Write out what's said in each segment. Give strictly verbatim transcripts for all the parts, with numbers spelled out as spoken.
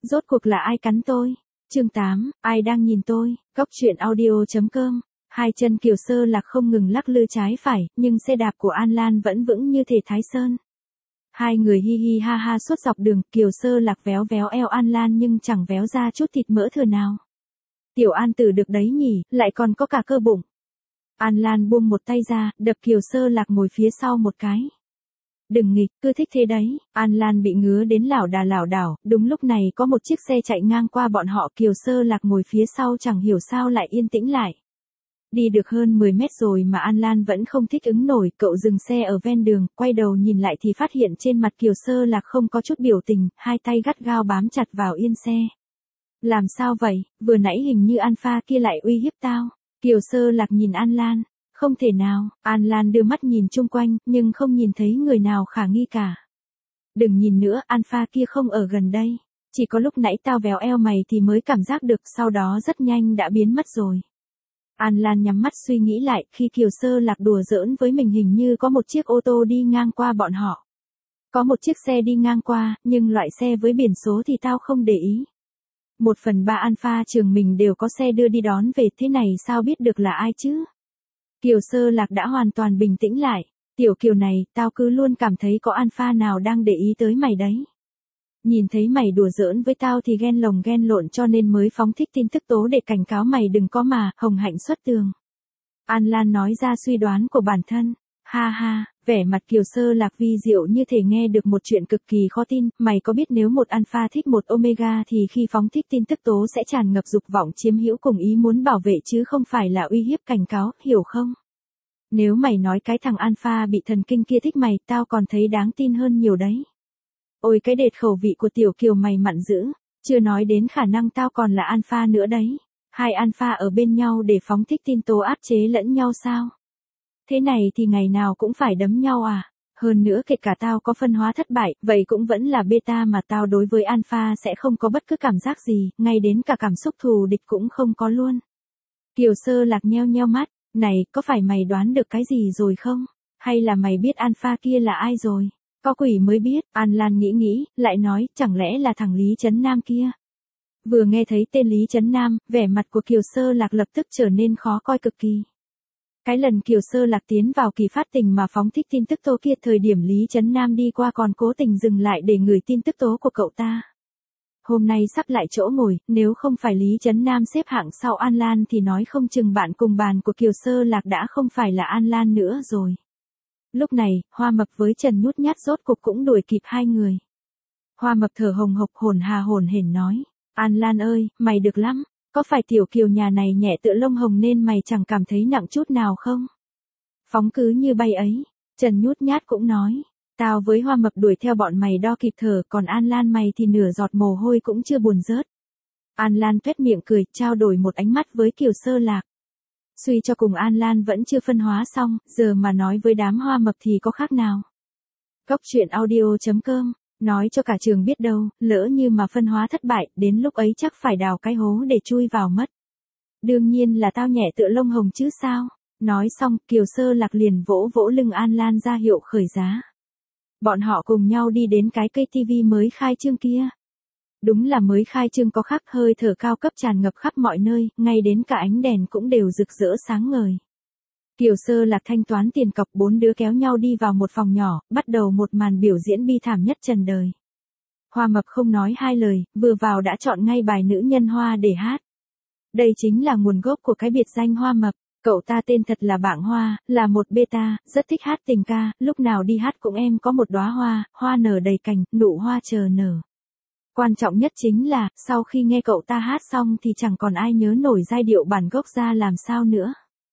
Rốt cuộc là ai cắn tôi? Chương tám, ai đang nhìn tôi? Góc truyện audio.com. Hai chân Kiều Sơ Lạc không ngừng lắc lư trái phải, nhưng xe đạp của An Lan vẫn vững như thể Thái Sơn. Hai người hi hi ha ha suốt dọc đường, Kiều Sơ Lạc véo véo eo An Lan nhưng chẳng véo ra chút thịt mỡ thừa nào. Tiểu An Tử được đấy nhỉ, lại còn có cả cơ bụng. An Lan buông một tay ra, đập Kiều Sơ Lạc ngồi phía sau một cái. Đừng nghịch, cứ thích thế đấy. An Lan bị ngứa đến lảo đà lảo đảo, đúng lúc này có một chiếc xe chạy ngang qua bọn họ, Kiều Sơ Lạc ngồi phía sau chẳng hiểu sao lại yên tĩnh lại. Đi được hơn mười mét rồi mà An Lan vẫn không thích ứng nổi, cậu dừng xe ở ven đường, quay đầu nhìn lại thì phát hiện trên mặt Kiều Sơ Lạc không có chút biểu tình, hai tay gắt gao bám chặt vào yên xe. Làm sao vậy, vừa nãy hình như Alpha kia lại uy hiếp tao. Kiều Sơ Lạc nhìn An Lan. Không thể nào, An Lan đưa mắt nhìn chung quanh, nhưng không nhìn thấy người nào khả nghi cả. Đừng nhìn nữa, Alpha kia không ở gần đây. Chỉ có lúc nãy tao véo eo mày thì mới cảm giác được, sau đó rất nhanh đã biến mất rồi. An Lan nhắm mắt suy nghĩ lại, khi Kiều Sơ Lạc đùa giỡn với mình hình như có một chiếc ô tô đi ngang qua bọn họ. Có một chiếc xe đi ngang qua, nhưng loại xe với biển số thì tao không để ý. Một phần ba Alpha trường mình đều có xe đưa đi đón về, thế này sao biết được là ai chứ? Kiều Sơ Lạc đã hoàn toàn bình tĩnh lại. Tiểu Kiều này, tao cứ luôn cảm thấy có Alpha nào đang để ý tới mày đấy. Nhìn thấy mày đùa giỡn với tao thì ghen lồng ghen lộn cho nên mới phóng thích tin tức tố để cảnh cáo mày đừng có mà, hồng hạnh xuất tường. An Lan nói ra suy đoán của bản thân. Ha ha, vẻ mặt Kiều Sơ Lạc vi diệu như thể nghe được một chuyện cực kỳ khó tin. Mày có biết nếu một Alpha thích một Omega thì khi phóng thích tin tức tố sẽ tràn ngập dục vọng chiếm hữu cùng ý muốn bảo vệ chứ không phải là uy hiếp cảnh cáo, hiểu không? Nếu mày nói cái thằng Alpha bị thần kinh kia thích mày, tao còn thấy đáng tin hơn nhiều đấy. Ôi cái đệt khẩu vị của Tiểu Kiều mày mặn dữ, chưa nói đến khả năng tao còn là Alpha nữa đấy. Hai Alpha ở bên nhau để phóng thích tin tố áp chế lẫn nhau sao? Thế này thì ngày nào cũng phải đấm nhau à? Hơn nữa kể cả tao có phân hóa thất bại, vậy cũng vẫn là beta mà tao đối với Alpha sẽ không có bất cứ cảm giác gì, ngay đến cả cảm xúc thù địch cũng không có luôn. Kiều Sơ Lạc nheo nheo mắt, này, có phải mày đoán được cái gì rồi không? Hay là mày biết Alpha kia là ai rồi? Có quỷ mới biết, An Lan nghĩ nghĩ, lại nói, chẳng lẽ là thằng Lý Trấn Nam kia? Vừa nghe thấy tên Lý Trấn Nam, vẻ mặt của Kiều Sơ Lạc lập tức trở nên khó coi cực kỳ. Cái lần Kiều Sơ Lạc tiến vào kỳ phát tình mà phóng thích tin tức tố kia, thời điểm Lý Trấn Nam đi qua còn cố tình dừng lại để ngửi tin tức tố của cậu ta. Hôm nay sắp lại chỗ ngồi, nếu không phải Lý Trấn Nam xếp hạng sau An Lan thì nói không chừng bạn cùng bàn của Kiều Sơ Lạc đã không phải là An Lan nữa rồi. Lúc này, Hoa Mập với Trần Nhút Nhát rốt cục cũng đuổi kịp hai người. Hoa Mập thở hồng hộc hồn hà hồn hển nói, An Lan ơi, mày được lắm, có phải Tiểu Kiều nhà này nhẹ tựa lông hồng nên mày chẳng cảm thấy nặng chút nào không? Phóng cứ như bay ấy, Trần Nhút Nhát cũng nói, tao với Hoa Mập đuổi theo bọn mày đo kịp thở, còn An Lan mày thì nửa giọt mồ hôi cũng chưa buồn rớt. An Lan tuét miệng cười, trao đổi một ánh mắt với Kiều Sơ Lạc. Suy cho cùng An Lan vẫn chưa phân hóa xong, giờ mà nói với đám Hoa Mập thì có khác nào. Góc truyện audio.com, nói cho cả trường biết đâu, lỡ như mà phân hóa thất bại, đến lúc ấy chắc phải đào cái hố để chui vào mất. Đương nhiên là tao nhẹ tựa lông hồng chứ sao. Nói xong, Kiều Sơ Lạc liền vỗ vỗ lưng An Lan ra hiệu khởi giá. Bọn họ cùng nhau đi đến cái cây tivi mới khai trương kia. Đúng là mới khai trương có khác, hơi thở cao cấp tràn ngập khắp mọi nơi, ngay đến cả ánh đèn cũng đều rực rỡ sáng ngời. Kiều Sơ Lạc thanh toán tiền cọc, bốn đứa kéo nhau đi vào một phòng nhỏ, bắt đầu một màn biểu diễn bi thảm nhất trần đời. Hoa Mập không nói hai lời, vừa vào đã chọn ngay bài Nữ Nhân Hoa để hát. Đây chính là nguồn gốc của cái biệt danh Hoa Mập. Cậu ta tên thật là Bảng Hoa, là một beta, rất thích hát tình ca, lúc nào đi hát cũng em có một đóa hoa, hoa nở đầy cành, nụ hoa chờ nở. Quan trọng nhất chính là, sau khi nghe cậu ta hát xong thì chẳng còn ai nhớ nổi giai điệu bản gốc ra làm sao nữa.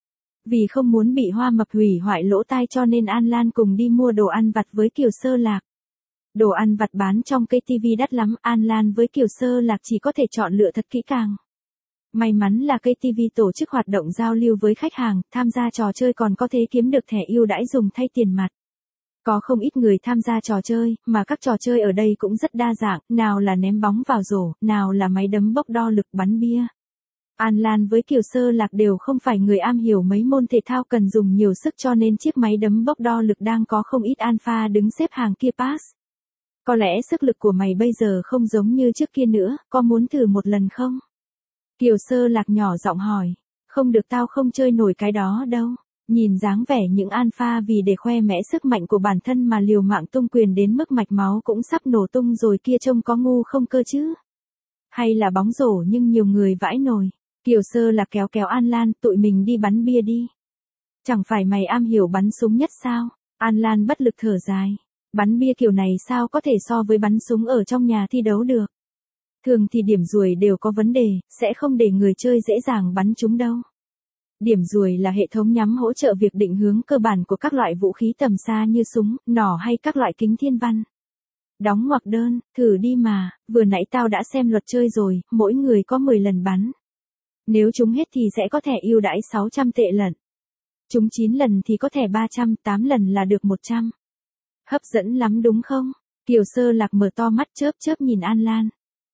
Vì không muốn bị Hoa Mập hủy hoại lỗ tai cho nên An Lan cùng đi mua đồ ăn vặt với Kiều Sơ Lạc. Đồ ăn vặt bán trong cây tivi đắt lắm, An Lan với Kiều Sơ Lạc chỉ có thể chọn lựa thật kỹ càng. May mắn là cây tivi tổ chức hoạt động giao lưu với khách hàng, tham gia trò chơi còn có thể kiếm được thẻ ưu đãi dùng thay tiền mặt. Có không ít người tham gia trò chơi, mà các trò chơi ở đây cũng rất đa dạng, nào là ném bóng vào rổ, nào là máy đấm bốc đo lực bắn bia. An Lan với Kiều Sơ Lạc đều không phải người am hiểu mấy môn thể thao cần dùng nhiều sức cho nên chiếc máy đấm bốc đo lực đang có không ít Alpha đứng xếp hàng kia pass. Có lẽ sức lực của mày bây giờ không giống như trước kia nữa, có muốn thử một lần không? Kiều Sơ Lạc nhỏ giọng hỏi. Không được, tao không chơi nổi cái đó đâu. Nhìn dáng vẻ những alpha vì để khoe mẽ sức mạnh của bản thân mà liều mạng tung quyền đến mức mạch máu cũng sắp nổ tung rồi kia, trông có ngu không cơ chứ? Hay là bóng rổ nhưng nhiều người vãi nồi. Kiều Sơ Lạc kéo kéo An Lan, tụi mình đi bắn bia đi. Chẳng phải mày am hiểu bắn súng nhất sao? An Lan bất lực thở dài. Bắn bia kiểu này sao có thể so với bắn súng ở trong nhà thi đấu được. Thường thì điểm ruồi đều có vấn đề, sẽ không để người chơi dễ dàng bắn chúng đâu. Điểm ruồi là hệ thống nhắm hỗ trợ việc định hướng cơ bản của các loại vũ khí tầm xa như súng, nỏ hay các loại kính thiên văn. Đóng ngoặc đơn, thử đi mà, vừa nãy tao đã xem luật chơi rồi, mỗi người có mười lần bắn. Nếu chúng hết thì sẽ có thẻ ưu đãi sáu trăm tệ lận. Chúng chín lần thì có thẻ ba trăm, tám lần là được một trăm. Hấp dẫn lắm đúng không? Kiều Sơ Lạc mở to mắt chớp chớp nhìn An Lan.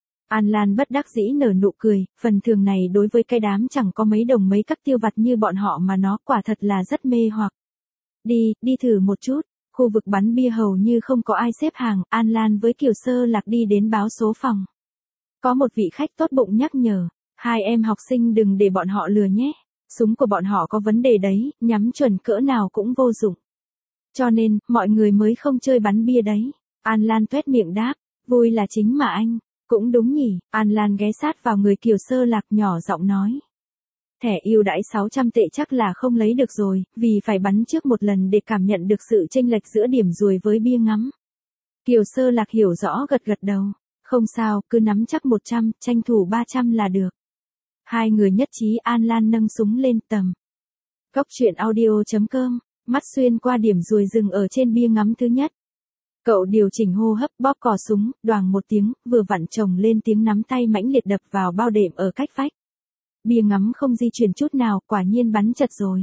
An Lan bất đắc dĩ nở nụ cười, phần thưởng này đối với cái đám chẳng có mấy đồng mấy các tiêu vặt như bọn họ mà nó quả thật là rất mê hoặc. Đi, đi thử một chút. Khu vực bắn bia hầu như không có ai xếp hàng, An Lan với Kiều Sơ Lạc đi đến báo số phòng. Có một vị khách tốt bụng nhắc nhở, hai em học sinh đừng để bọn họ lừa nhé. Súng của bọn họ có vấn đề đấy, nhắm chuẩn cỡ nào cũng vô dụng. Cho nên, mọi người mới không chơi bắn bia đấy. An Lan tuét miệng đáp, vui là chính mà anh. Cũng đúng nhỉ, An Lan ghé sát vào người Kiều Sơ Lạc nhỏ giọng nói. Thẻ ưu đãi sáu trăm tệ chắc là không lấy được rồi, vì phải bắn trước một lần để cảm nhận được sự chênh lệch giữa điểm ruồi với bia ngắm. Kiều Sơ Lạc hiểu rõ gật gật đầu. Không sao, cứ nắm chắc một trăm, tranh thủ ba trăm là được. Hai người nhất trí. An Lan nâng súng lên tầm. Cốc truyện audio chấm com, mắt xuyên qua điểm ruồi dừng ở trên bia ngắm thứ nhất. Cậu điều chỉnh hô hấp, bóp cò súng, đoàng một tiếng, vừa vặn chồng lên tiếng nắm tay mãnh liệt đập vào bao đệm ở cách vách. Bia ngắm không di chuyển chút nào, quả nhiên bắn chật rồi.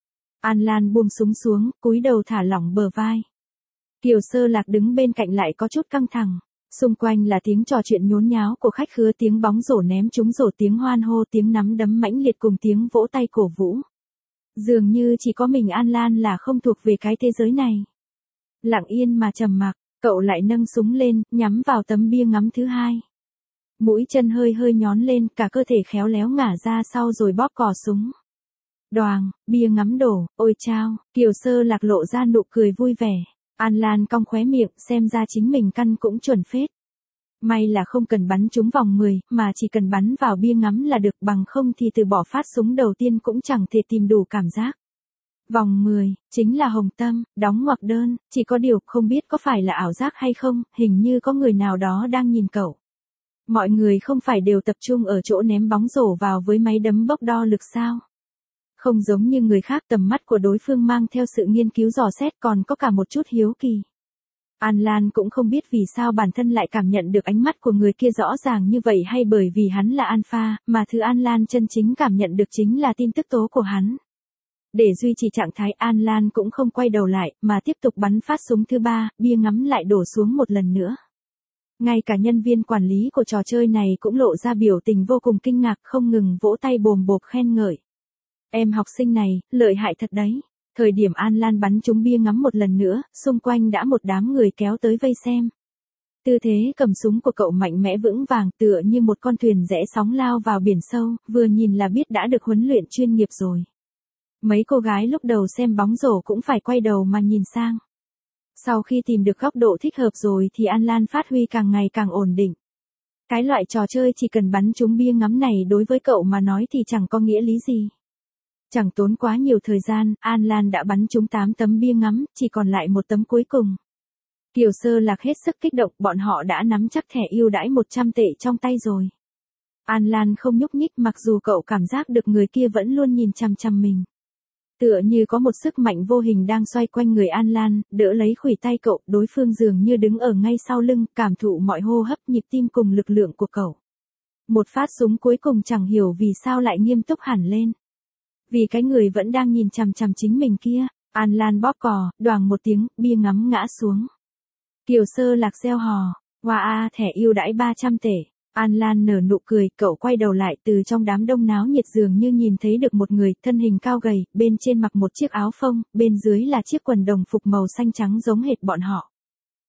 An Lan buông súng xuống, cúi đầu thả lỏng bờ vai. Kiều Sơ Lạc đứng bên cạnh lại có chút căng thẳng. Xung quanh là tiếng trò chuyện nhốn nháo của khách khứa, tiếng bóng rổ ném trúng rổ, tiếng hoan hô, tiếng nắm đấm mãnh liệt cùng tiếng vỗ tay cổ vũ. Dường như chỉ có mình An Lan là không thuộc về cái thế giới này. Lặng yên mà trầm mặc, cậu lại nâng súng lên, nhắm vào tấm bia ngắm thứ hai. Mũi chân hơi hơi nhón lên, cả cơ thể khéo léo ngả ra sau rồi bóp cò súng. Đoàng, bia ngắm đổ, ôi chao, Kiều Sơ Lạc lộ ra nụ cười vui vẻ. An Lan cong khóe miệng, xem ra chính mình căn cũng chuẩn phết. May là không cần bắn trúng vòng mười, mà chỉ cần bắn vào bia ngắm là được, bằng không thì từ bỏ phát súng đầu tiên cũng chẳng thể tìm đủ cảm giác. Vòng mười, chính là hồng tâm, đóng ngoặc đơn, chỉ có điều không biết có phải là ảo giác hay không, hình như có người nào đó đang nhìn cậu. Mọi người không phải đều tập trung ở chỗ ném bóng rổ vào với máy đấm bốc đo lực sao? Không giống như người khác, tầm mắt của đối phương mang theo sự nghiên cứu dò xét, còn có cả một chút hiếu kỳ. An Lan cũng không biết vì sao bản thân lại cảm nhận được ánh mắt của người kia rõ ràng như vậy, hay bởi vì hắn là alpha, mà thứ An Lan chân chính cảm nhận được chính là tin tức tố của hắn. Để duy trì trạng thái, An Lan cũng không quay đầu lại, mà tiếp tục bắn phát súng thứ ba, bia ngắm lại đổ xuống một lần nữa. Ngay cả nhân viên quản lý của trò chơi này cũng lộ ra biểu tình vô cùng kinh ngạc, không ngừng vỗ tay bồm bộp khen ngợi. Em học sinh này, lợi hại thật đấy. Thời điểm An Lan bắn trúng bia ngắm một lần nữa, xung quanh đã một đám người kéo tới vây xem. Tư thế cầm súng của cậu mạnh mẽ vững vàng, tựa như một con thuyền rẽ sóng lao vào biển sâu, vừa nhìn là biết đã được huấn luyện chuyên nghiệp rồi. Mấy cô gái lúc đầu xem bóng rổ cũng phải quay đầu mà nhìn sang. Sau khi tìm được góc độ thích hợp rồi thì An Lan phát huy càng ngày càng ổn định. Cái loại trò chơi chỉ cần bắn trúng bia ngắm này đối với cậu mà nói thì chẳng có nghĩa lý gì. Chẳng tốn quá nhiều thời gian, An Lan đã bắn trúng tám tấm bia ngắm, chỉ còn lại một tấm cuối cùng. Kiều Sơ Lạc hết sức kích động, bọn họ đã nắm chắc thẻ ưu đãi một trăm tệ trong tay rồi. An Lan không nhúc nhích, mặc dù cậu cảm giác được người kia vẫn luôn nhìn chằm chằm mình. Tựa như có một sức mạnh vô hình đang xoay quanh người An Lan, đỡ lấy khuỷu tay cậu, đối phương dường như đứng ở ngay sau lưng, cảm thụ mọi hô hấp, nhịp tim cùng lực lượng của cậu. Một phát súng cuối cùng chẳng hiểu vì sao lại nghiêm túc hẳn lên. Vì cái người vẫn đang nhìn chằm chằm chính mình kia. An Lan bóp cò, đoàng một tiếng, bia ngắm ngã xuống. Kiều Sơ Lạc reo hò, wow a, thẻ ưu đãi ba trăm tệ. An Lan nở nụ cười, cậu quay đầu lại, từ trong đám đông náo nhiệt dường như nhìn thấy được một người, thân hình cao gầy, bên trên mặc một chiếc áo phông, bên dưới là chiếc quần đồng phục màu xanh trắng giống hệt bọn họ.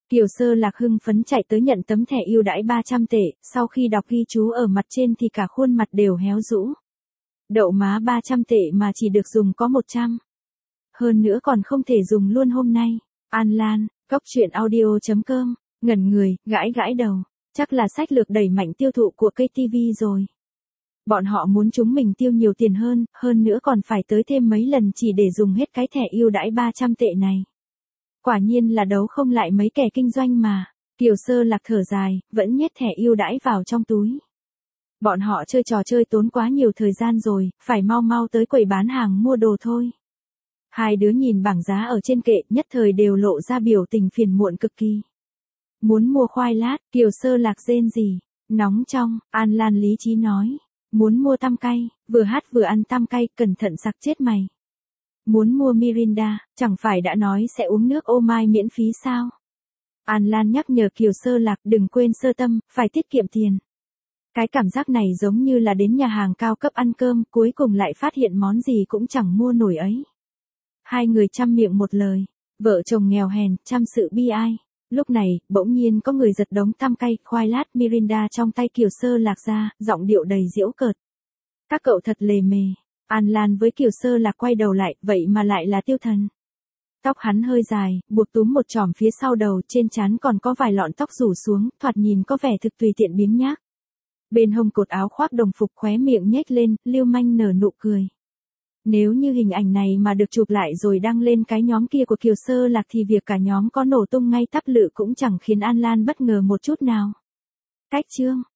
Kiều Sơ Lạc hưng phấn chạy tới nhận tấm thẻ ưu đãi ba trăm tệ, sau khi đọc ghi chú ở mặt trên thì cả khuôn mặt đều héo rũ. Đậu má ba trăm tệ mà chỉ được dùng có một trăm. Hơn nữa còn không thể dùng luôn hôm nay. An Lan, cốc truyện audio chấm com, ngẩn người, gãi gãi đầu. Chắc là sách lược đẩy mạnh tiêu thụ của ca tê vê rồi. Bọn họ muốn chúng mình tiêu nhiều tiền hơn, hơn nữa còn phải tới thêm mấy lần chỉ để dùng hết cái thẻ ưu đãi ba trăm tệ này. Quả nhiên là đấu không lại mấy kẻ kinh doanh mà. Kiều Sơ Lạc thở dài, vẫn nhét thẻ ưu đãi vào trong túi. Bọn họ chơi trò chơi tốn quá nhiều thời gian rồi, phải mau mau tới quầy bán hàng mua đồ thôi. Hai đứa nhìn bảng giá ở trên kệ, nhất thời đều lộ ra biểu tình phiền muộn cực kỳ. Muốn mua khoai lát, Kiều Sơ Lạc rên rỉ. Nóng trong, An Lan lý trí nói. Muốn mua tăm cay, vừa hát vừa ăn tăm cay, cẩn thận sặc chết mày. Muốn mua Mirinda, chẳng phải đã nói sẽ uống nước ô mai miễn phí sao? An Lan nhắc nhở Kiều Sơ Lạc đừng quên sơ tâm, phải tiết kiệm tiền. Cái cảm giác này giống như là đến nhà hàng cao cấp ăn cơm, cuối cùng lại phát hiện món gì cũng chẳng mua nổi ấy. Hai người chăm miệng một lời, vợ chồng nghèo hèn, chăm sự bi ai. Lúc này, bỗng nhiên có người giật đống tăm cay, khoai lát Mirinda trong tay Kiều Sơ Lạc ra, giọng điệu đầy giễu cợt. Các cậu thật lề mề. An Lan với Kiều Sơ Lạc quay đầu lại, vậy mà lại là Tiêu Thần. Tóc hắn hơi dài, buộc túm một chòm phía sau đầu, trên trán còn có vài lọn tóc rủ xuống, thoạt nhìn có vẻ thực tùy tiện biếng nhác. Bên hông cột áo khoác đồng phục khóe miệng nhếch lên, lưu manh nở nụ cười. Nếu như hình ảnh này mà được chụp lại rồi đăng lên cái nhóm kia của Kiều Sơ Lạc thì việc cả nhóm có nổ tung ngay tắp lự cũng chẳng khiến An Lan bất ngờ một chút nào. Cách chương